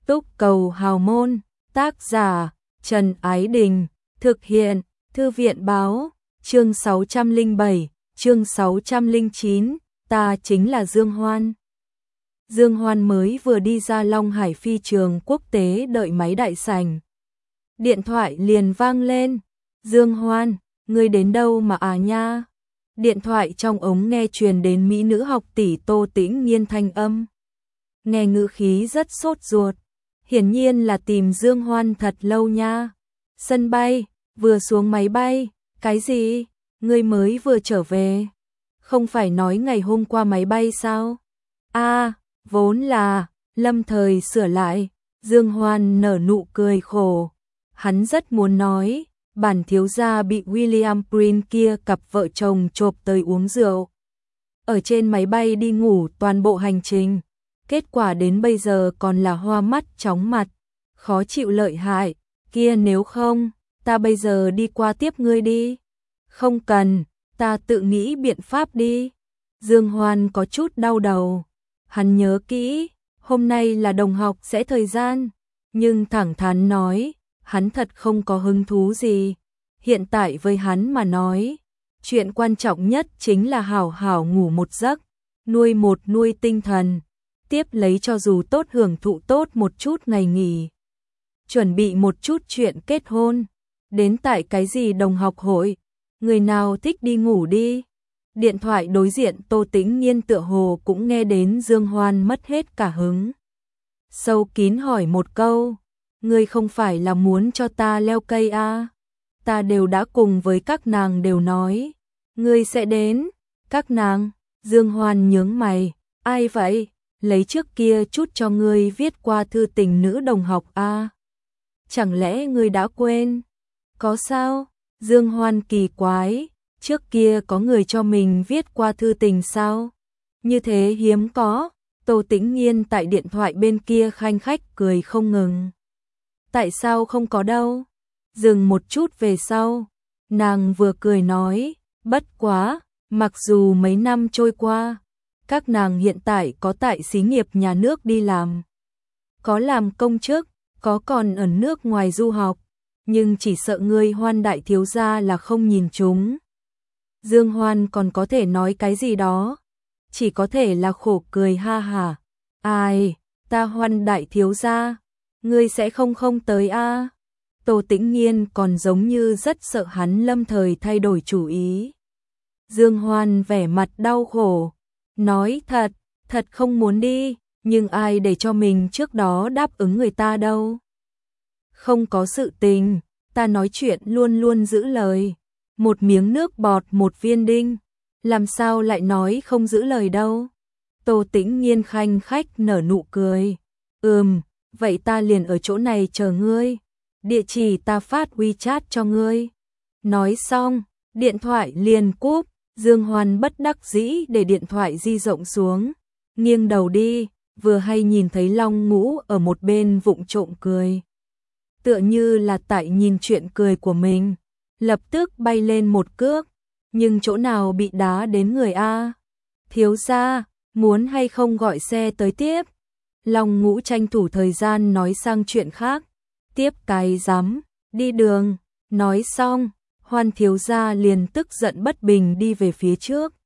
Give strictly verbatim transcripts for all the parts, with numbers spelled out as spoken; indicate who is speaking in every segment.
Speaker 1: Túc Cầu Hào Môn, tác giả Trần Ái Đình, thực hiện Thư viện Báo, chương sáu trăm lẻ bảy, chương sáu trăm lẻ chín, ta chính là Dương Hoan. Dương Hoan mới vừa đi ra Long Hải phi trường quốc tế đợi máy đại sảnh. Điện thoại liền vang lên, Dương Hoan, ngươi đến đâu mà à nha? Điện thoại trong ống nghe truyền đến mỹ nữ học tỷ Tô Tĩnh Nhiên thanh âm. Nghe ngữ khí rất sốt ruột, hiển nhiên là tìm Dương Hoan thật lâu nha. Sân bay, vừa xuống máy bay, cái gì? Ngươi mới vừa trở về? Không phải nói ngày hôm qua máy bay sao? A, à, vốn là, lâm thời sửa lại. Dương Hoan nở nụ cười khổ. Hắn rất muốn nói, bản thiếu gia bị William Prince kia cặp vợ chồng chộp tới uống rượu. Ở trên máy bay đi ngủ toàn bộ hành trình. Kết quả đến bây giờ còn là hoa mắt chóng mặt, khó chịu lợi hại. Kia nếu không, ta bây giờ đi qua tiếp ngươi đi. Không cần, ta tự nghĩ biện pháp đi. Dương Hoan có chút đau đầu. Hắn nhớ kỹ, hôm nay là đồng học sẽ thời gian, nhưng thẳng thắn nói, hắn thật không có hứng thú gì. Hiện tại với hắn mà nói, chuyện quan trọng nhất chính là hảo hảo ngủ một giấc, nuôi một nuôi tinh thần, tiếp lấy cho dù tốt hưởng thụ tốt một chút ngày nghỉ. Chuẩn bị một chút chuyện kết hôn, đến tại cái gì đồng học hội, người nào thích đi ngủ đi. Điện thoại đối diện Tô Tĩnh Nhiên tựa hồ cũng nghe đến Dương Hoan mất hết cả hứng. Sâu kín hỏi một câu, ngươi không phải là muốn cho ta leo cây à? Ta đều đã cùng với các nàng đều nói, ngươi sẽ đến. Các nàng? Dương Hoan nhướng mày, ai vậy? Lấy trước kia chút cho ngươi viết qua thư tình nữ đồng học à? Chẳng lẽ ngươi đã quên? Có sao? Dương Hoan kỳ quái, trước kia có người cho mình viết qua thư tình sao? Như thế hiếm có. Tô Tĩnh Nhiên tại điện thoại bên kia khanh khách cười không ngừng. Tại sao không có đâu? Dừng một chút về sau, nàng vừa cười nói, bất quá, mặc dù mấy năm trôi qua, các nàng hiện tại có tại xí nghiệp nhà nước đi làm, có làm công chức, có còn ở nước ngoài du học, nhưng chỉ sợ ngươi Hoan đại thiếu gia là không nhìn chúng. Dương Hoan còn có thể nói cái gì đó, chỉ có thể là khổ cười ha hả. Ai, ta Hoan đại thiếu gia, ngươi sẽ không không tới a? À? Tô Tĩnh Nhiên còn giống như rất sợ hắn lâm thời thay đổi chủ ý. Dương Hoan vẻ mặt đau khổ, nói thật, thật không muốn đi, nhưng ai để cho mình trước đó đáp ứng người ta đâu. Không có sự tình, ta nói chuyện luôn luôn giữ lời. Một miếng nước bọt một viên đinh, làm sao lại nói không giữ lời đâu. Tô Tĩnh Nhiên khanh khách nở nụ cười. Ừm, vậy ta liền ở chỗ này chờ ngươi. Địa chỉ ta phát WeChat cho ngươi. Nói xong, điện thoại liền cúp. Dương Hoan bất đắc dĩ để điện thoại di rộng xuống, nghiêng đầu đi, vừa hay nhìn thấy Long Ngũ ở một bên vụng trộm cười. Tựa như là tại nhìn chuyện cười của mình, lập tức bay lên một cước, nhưng chỗ nào bị đá đến người a? Thiếu gia, muốn hay không gọi xe tới tiếp? Long Ngũ tranh thủ thời gian nói sang chuyện khác. Tiếp cái rắm, đi đường. Nói xong, Hoan thiếu gia liền tức giận bất bình đi về phía trước.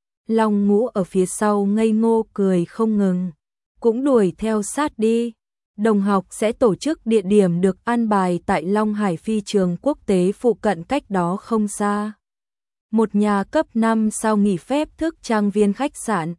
Speaker 1: Long Ngũ ở phía sau ngây ngô cười không ngừng, cũng đuổi theo sát đi. Đồng học sẽ tổ chức địa điểm được an bài tại Long Hải phi trường quốc tế phụ cận cách đó không xa. Một nhà cấp năm sao nghỉ phép thức trang viên khách sạn.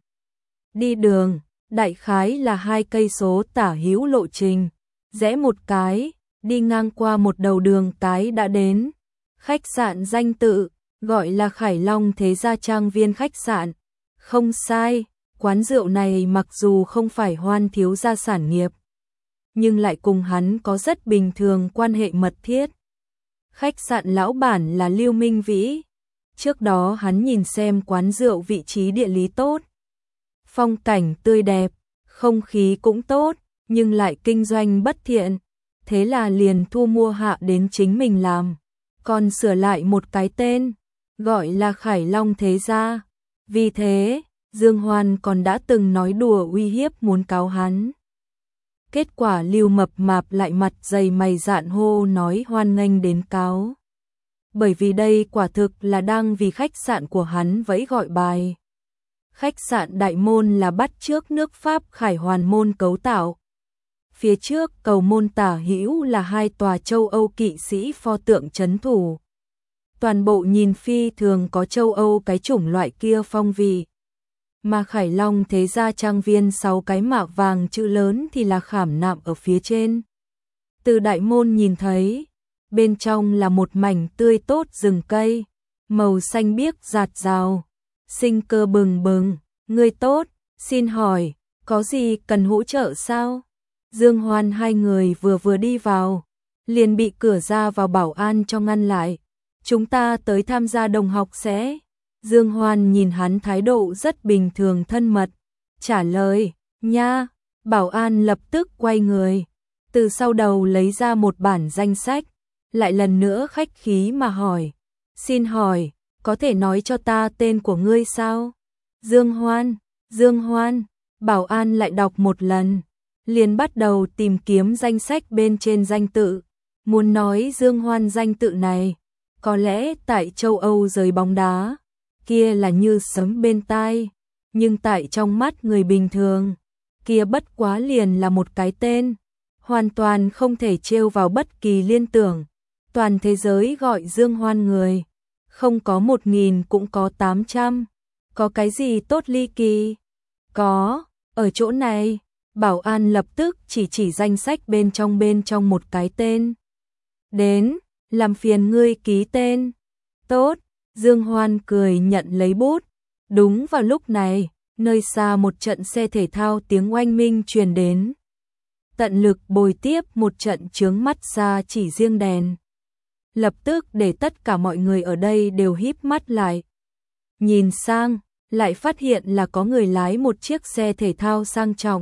Speaker 1: Đi đường, đại khái là hai cây số tả hữu lộ trình, rẽ một cái, đi ngang qua một đầu đường cái đã đến. Khách sạn danh tự, gọi là Khải Long Thế Gia Trang Viên khách sạn. Không sai, quán rượu này mặc dù không phải Hoan thiếu gia sản nghiệp, nhưng lại cùng hắn có rất bình thường quan hệ mật thiết. Khách sạn lão bản là Lưu Minh Vĩ. Trước đó hắn nhìn xem quán rượu vị trí địa lý tốt, phong cảnh tươi đẹp, không khí cũng tốt, nhưng lại kinh doanh bất thiện. Thế là liền thu mua hạ đến chính mình làm, còn sửa lại một cái tên, gọi là Khải Long Thế Gia. Vì thế, Dương Hoan còn đã từng nói đùa uy hiếp muốn cáo hắn. Kết quả Lưu Mập Mạp lại mặt dày mày dạn hô nói hoan nghênh đến cáo. Bởi vì đây quả thực là đang vì khách sạn của hắn vẫy gọi bài. Khách sạn Đại Môn là bắt chước nước Pháp Khải Hoàn Môn cấu tạo. Phía trước cầu môn tả hữu là hai tòa châu Âu kỵ sĩ pho tượng trấn thủ. Toàn bộ nhìn phi thường có châu Âu cái chủng loại kia phong vị. Mà Khải Long thế gia trang viên sáu cái mạ vàng chữ lớn thì là khảm nạm ở phía trên. Từ đại môn nhìn thấy, bên trong là một mảnh tươi tốt rừng cây, màu xanh biếc rạt rào, sinh cơ bừng bừng. Người tốt, xin hỏi, có gì cần hỗ trợ sao? Dương Hoan hai người vừa vừa đi vào, liền bị cửa ra vào bảo an cho ngăn lại. Chúng ta tới tham gia đồng học sẽ. Dương Hoan nhìn hắn thái độ rất bình thường thân mật, trả lời, nha. Bảo an lập tức quay người, từ sau đầu lấy ra một bản danh sách, lại lần nữa khách khí mà hỏi, xin hỏi, có thể nói cho ta tên của ngươi sao? Dương Hoan, Dương Hoan, bảo an lại đọc một lần, liền bắt đầu tìm kiếm danh sách bên trên danh tự, muốn nói Dương Hoan danh tự này, có lẽ tại châu Âu giới bóng đá, kia là như sấm bên tai, nhưng tại trong mắt người bình thường, kia bất quá liền là một cái tên, hoàn toàn không thể trêu vào bất kỳ liên tưởng. Toàn thế giới gọi Dương Hoan người, không có một nghìn cũng có tám trăm, có cái gì tốt ly kỳ? Có, ở chỗ này, bảo an lập tức chỉ chỉ danh sách bên trong bên trong một cái tên. Đến, làm phiền ngươi ký tên. Tốt, Dương Hoan cười nhận lấy bút. Đúng vào lúc này, nơi xa một trận xe thể thao tiếng oanh minh truyền đến. Tận lực bồi tiếp một trận chướng mắt ra chỉ riêng đèn. Lập tức để tất cả mọi người ở đây đều híp mắt lại. Nhìn sang, lại phát hiện là có người lái một chiếc xe thể thao sang trọng.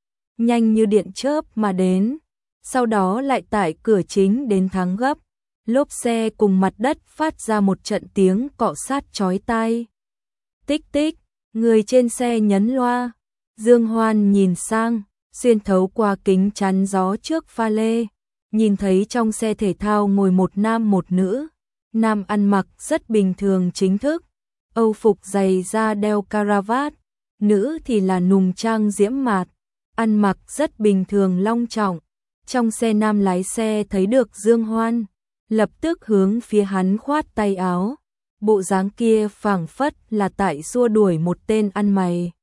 Speaker 1: Nhanh như điện chớp mà đến, sau đó lại tại cửa chính đến thắng gấp. Lốp xe cùng mặt đất phát ra một trận tiếng cọ sát chói tai. Tích tích, người trên xe nhấn loa. Dương Hoan nhìn sang, xuyên thấu qua kính chắn gió trước pha lê, nhìn thấy trong xe thể thao ngồi một nam một nữ. Nam ăn mặc rất bình thường chính thức, Âu phục dày da đeo caravat, nữ thì là nùng trang diễm mạt, ăn mặc rất bình thường long trọng. Trong xe nam lái xe thấy được Dương Hoan, lập tức hướng phía hắn khoát tay áo, bộ dáng kia phảng phất là tại xua đuổi một tên ăn mày.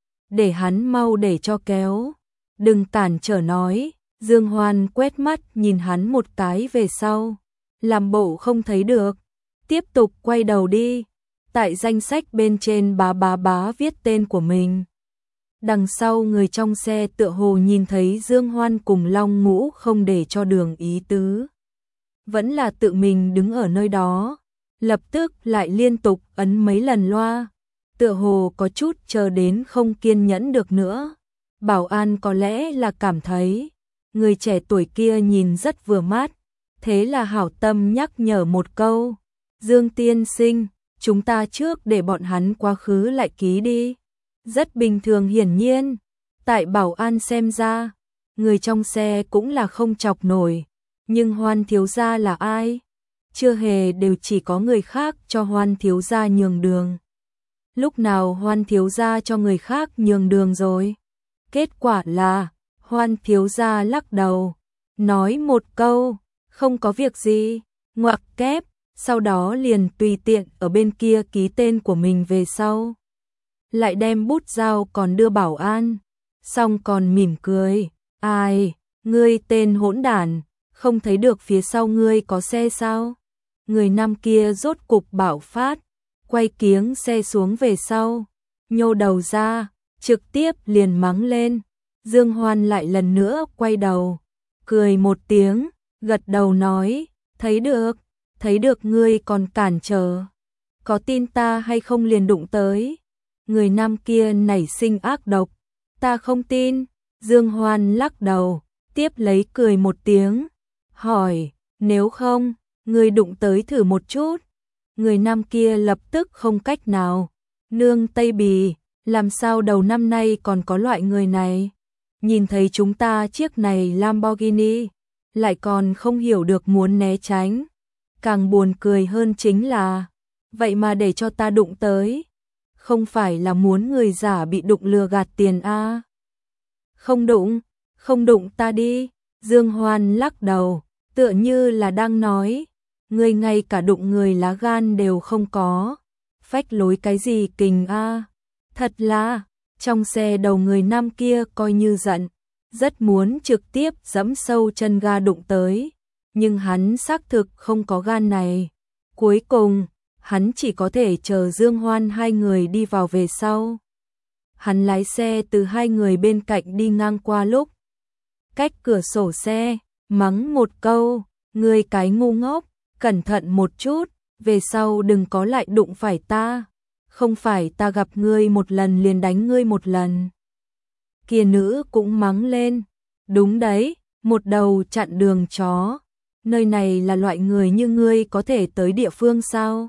Speaker 1: Để hắn mau để cho kéo, đừng cản trở nói. Dương Hoan quét mắt nhìn hắn một cái về sau, làm bộ không thấy được, tiếp tục quay đầu đi. Tại danh sách bên trên bá bá bá viết tên của mình. Đằng sau người trong xe tựa hồ nhìn thấy Dương Hoan cùng Long Ngũ không để cho đường ý tứ, vẫn là tự mình đứng ở nơi đó, lập tức lại liên tục ấn mấy lần loa, tựa hồ có chút chờ đến không kiên nhẫn được nữa. Bảo an có lẽ là cảm thấy người trẻ tuổi kia nhìn rất vừa mắt, thế là hảo tâm nhắc nhở một câu, Dương tiên sinh, chúng ta trước để bọn hắn quá khứ lại ký đi. Rất bình thường hiển nhiên, tại bảo an xem ra, người trong xe cũng là không chọc nổi, nhưng Hoan thiếu gia là ai? Chưa hề đều chỉ có người khác cho Hoan thiếu gia nhường đường. Lúc nào Hoan thiếu gia cho người khác nhường đường rồi? Kết quả là, Hoan thiếu gia lắc đầu, nói một câu, không có việc gì, ngoặc kép, sau đó liền tùy tiện ở bên kia ký tên của mình về sau. Lại đem bút dao còn đưa bảo an, xong còn mỉm cười, ai, ngươi tên hỗn đản, không thấy được phía sau ngươi có xe sao? Người nam kia rốt cục bảo phát, quay kiếng xe xuống về sau, nhô đầu ra, trực tiếp liền mắng lên. Dương Hoan lại lần nữa quay đầu, cười một tiếng, gật đầu nói, thấy được, thấy được ngươi còn cản trở, có tin ta hay không liền đụng tới. Người nam kia nảy sinh ác độc, ta không tin. Dương Hoan lắc đầu, tiếp lấy cười một tiếng, hỏi, nếu không, ngươi đụng tới thử một chút. Người nam kia lập tức không cách nào, nương Tây Bì, làm sao đầu năm nay còn có loại người này. nhìn thấy chúng ta chiếc này Lamborghini, lại còn không hiểu được muốn né tránh. Càng buồn cười hơn chính là, vậy mà để cho ta đụng tới, không phải là muốn người giả bị đụng lừa gạt tiền a? À? Không đụng, không đụng ta đi. Dương Hoan lắc đầu, tựa như là đang nói, người ngay cả đụng người lá gan đều không có, phách lối cái gì kình a? À? Thật là, trong xe đầu người nam kia coi như giận, rất muốn trực tiếp giẫm sâu chân ga đụng tới, nhưng hắn xác thực không có gan này. Cuối cùng, hắn chỉ có thể chờ Dương Hoan hai người đi vào về sau. Hắn lái xe từ hai người bên cạnh đi ngang qua lúc, cách cửa sổ xe, mắng một câu, ngươi cái ngu ngốc, cẩn thận một chút, về sau đừng có lại đụng phải ta, không phải ta gặp ngươi một lần liền đánh ngươi một lần. Kia nữ cũng mắng lên, đúng đấy, một đầu chặn đường chó, nơi này là loại người như ngươi có thể tới địa phương sao?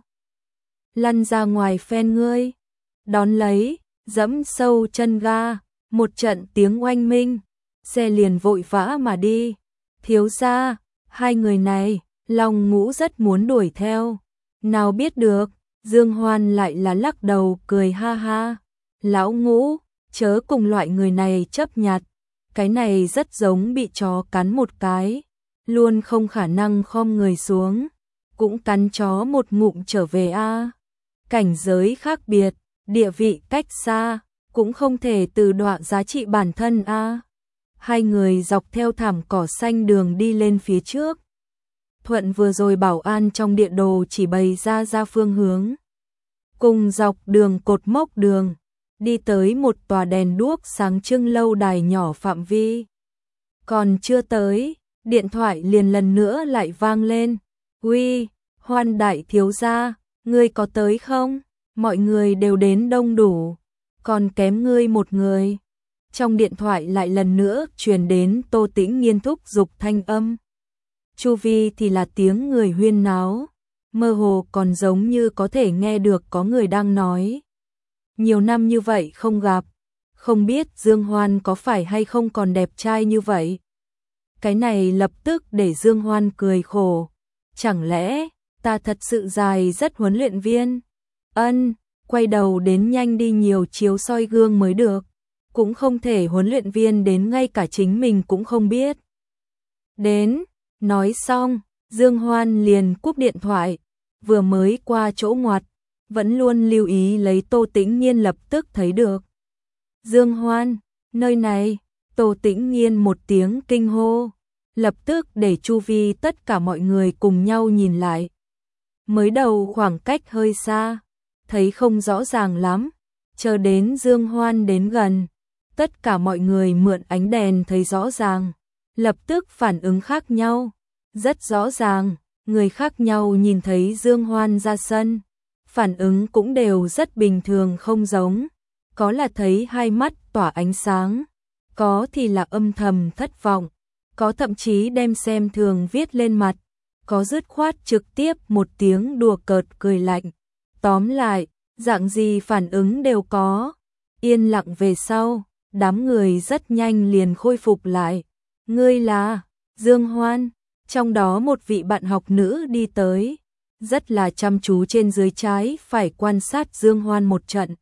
Speaker 1: Lăn ra ngoài phen ngươi. Đón lấy, dẫm sâu chân ga, một trận tiếng oanh minh, xe liền vội vã mà đi. Thiếu gia, hai người này, Long Ngũ rất muốn đuổi theo, nào biết được, Dương Hoan lại là lắc đầu cười ha ha. Lão Ngũ, chớ cùng loại người này chấp nhặt, cái này rất giống bị chó cắn một cái, luôn không khả năng khom người xuống, cũng cắn chó một ngụm trở về a. Cảnh giới khác biệt, địa vị cách xa, cũng không thể từ đọa giá trị bản thân a. Hai người dọc theo thảm cỏ xanh đường đi lên phía trước. Thuận vừa rồi bảo an trong địa đồ chỉ bày ra ra phương hướng. Cùng dọc đường cột mốc đường, đi tới một tòa đèn đuốc sáng trưng lâu đài nhỏ phạm vi. Còn chưa tới, điện thoại liền lần nữa lại vang lên. Uy, Hoan đại thiếu gia, ngươi có tới không? Mọi người đều đến đông đủ, còn kém ngươi một người. Trong điện thoại lại lần nữa truyền đến Tô Tĩnh Nghiên thúc giục thanh âm. Chu vi thì là tiếng người huyên náo, mơ hồ còn giống như có thể nghe được có người đang nói. Nhiều năm như vậy không gặp, không biết Dương Hoan có phải hay không còn đẹp trai như vậy. Cái này lập tức để Dương Hoan cười khổ. Chẳng lẽ ta thật sự dài rất huấn luyện viên? Ân, quay đầu đến nhanh đi nhiều chiếu soi gương mới được. Cũng không thể huấn luyện viên đến ngay cả chính mình cũng không biết. Đến, nói xong, Dương Hoan liền cúp điện thoại, vừa mới qua chỗ ngoặt, vẫn luôn lưu ý lấy Tô Tĩnh Nghiên lập tức thấy được. Dương Hoan, nơi này, Tô Tĩnh Nghiên một tiếng kinh hô, lập tức để chu vi tất cả mọi người cùng nhau nhìn lại. Mới đầu khoảng cách hơi xa, thấy không rõ ràng lắm, chờ đến Dương Hoan đến gần, tất cả mọi người mượn ánh đèn thấy rõ ràng, lập tức phản ứng khác nhau. Rất rõ ràng, người khác nhau nhìn thấy Dương Hoan ra sân, phản ứng cũng đều rất bình thường không giống, có là thấy hai mắt tỏa ánh sáng, có thì là âm thầm thất vọng, có thậm chí đem xem thường viết lên mặt, có dứt khoát trực tiếp một tiếng đùa cợt cười lạnh. Tóm lại, dạng gì phản ứng đều có. Yên lặng về sau, đám người rất nhanh liền khôi phục lại. Ngươi là Dương Hoan, trong đó một vị bạn học nữ đi tới, rất là chăm chú trên dưới trái phải quan sát Dương Hoan một trận.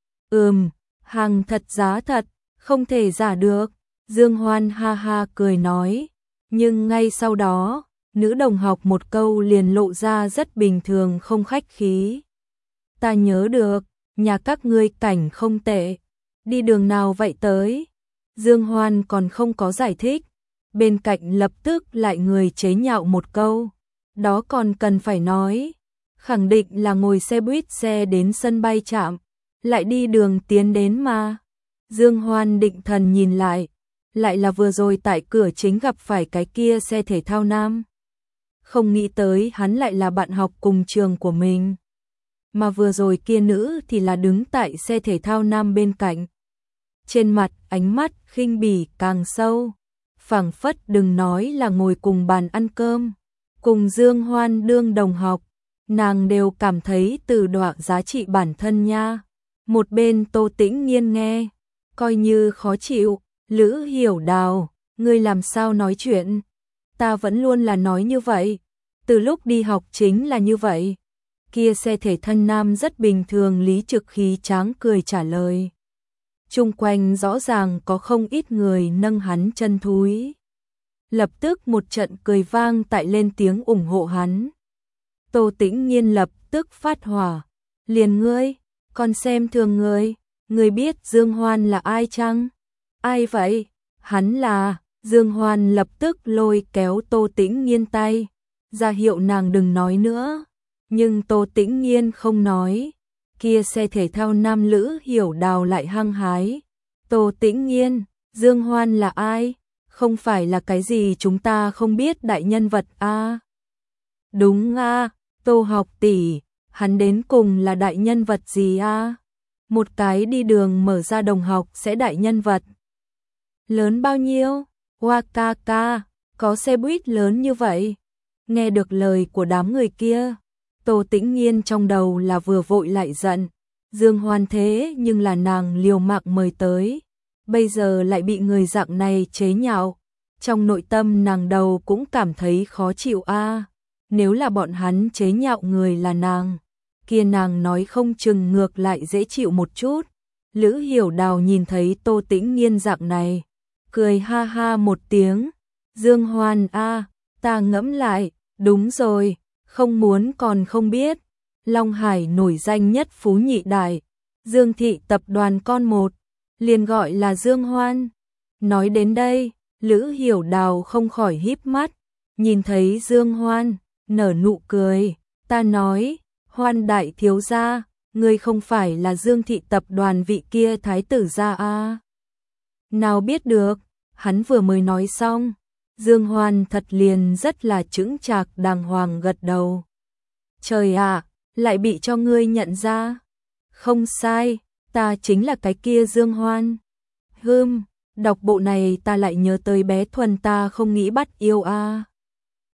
Speaker 1: Ừm, hàng thật giá thật, không thể giả được. Dương Hoan ha ha cười nói, nhưng ngay sau đó, nữ đồng học một câu liền lộ ra rất bình thường không khách khí. Ta nhớ được, nhà các ngươi cảnh không tệ, đi đường nào vậy tới? Dương Hoan còn không có giải thích, bên cạnh lập tức lại người chế nhạo một câu, đó còn cần phải nói, khẳng định là ngồi xe buýt xe đến sân bay chạm, lại đi đường tiến đến mà. Dương Hoan định thần nhìn lại, lại là vừa rồi tại cửa chính gặp phải cái kia xe thể thao nam. Không nghĩ tới hắn lại là bạn học cùng trường của mình. Mà vừa rồi kia nữ thì là đứng tại xe thể thao nam bên cạnh. Trên mặt ánh mắt khinh bỉ càng sâu, phảng phất đừng nói là ngồi cùng bàn ăn cơm, cùng Dương Hoan đương đồng học, nàng đều cảm thấy từ đọa giá trị bản thân nha. Một bên Tô Tĩnh Nghiên nghe, coi như khó chịu, Lữ Hiểu Đào, ngươi làm sao nói chuyện? Ta vẫn luôn là nói như vậy. Từ lúc đi học chính là như vậy. Kia xe thể thân nam rất bình thường, Lý Trực khí tráng cười trả lời. Chung quanh rõ ràng có không ít người nâng hắn chân thúi. Lập tức một trận cười vang tại lên tiếng ủng hộ hắn. Tô Tĩnh Nhiên lập tức phát hỏa. Liền ngươi, còn xem thường ngươi, ngươi biết Dương Hoan là ai chăng? Ai vậy? Hắn là, Dương Hoan lập tức lôi kéo Tô Tĩnh Nhiên tay, ra hiệu nàng đừng nói nữa. Nhưng Tô Tĩnh Nhiên không nói. Kia xe thể thao nam Lữ Hiểu Đào lại hăng hái. Tô Tĩnh Nhiên, Dương Hoan là ai? Không phải là cái gì chúng ta không biết đại nhân vật a? À? Đúng a, à, Tô học tỷ, hắn đến cùng là đại nhân vật gì a? À? Một cái đi đường mở ra đồng học sẽ đại nhân vật. Lớn bao nhiêu? Hoa ca ca, có xe buýt lớn như vậy. Nghe được lời của đám người kia, Tô Tĩnh Nhiên trong đầu là vừa vội lại giận. Dương Hoan thế nhưng là nàng liều mạng mời tới, bây giờ lại bị người dạng này chế nhạo. Trong nội tâm nàng đầu cũng cảm thấy khó chịu a. À, nếu là bọn hắn chế nhạo người là nàng, kia nàng nói không chừng ngược lại dễ chịu một chút. Lữ Hiểu Đào nhìn thấy Tô Tĩnh Nhiên dạng này, cười ha ha một tiếng. Dương Hoan a, à, ta ngẫm lại, đúng rồi, không muốn còn không biết. Long Hải nổi danh nhất phú nhị đại, Dương thị tập đoàn con một, liền gọi là Dương Hoan. Nói đến đây, Lữ Hiểu Đào không khỏi híp mắt, nhìn thấy Dương Hoan, nở nụ cười. Ta nói, Hoan đại thiếu gia, ngươi không phải là Dương thị tập đoàn vị kia thái tử gia a? Nào biết được, hắn vừa mới nói xong, Dương Hoan thật liền rất là chững chạc đàng hoàng gật đầu. Trời ạ, à, lại bị cho ngươi nhận ra. Không sai, ta chính là cái kia Dương Hoan. Hừm, đọc bộ này ta lại nhớ tới bé Thuần, ta không nghĩ bắt yêu a. À.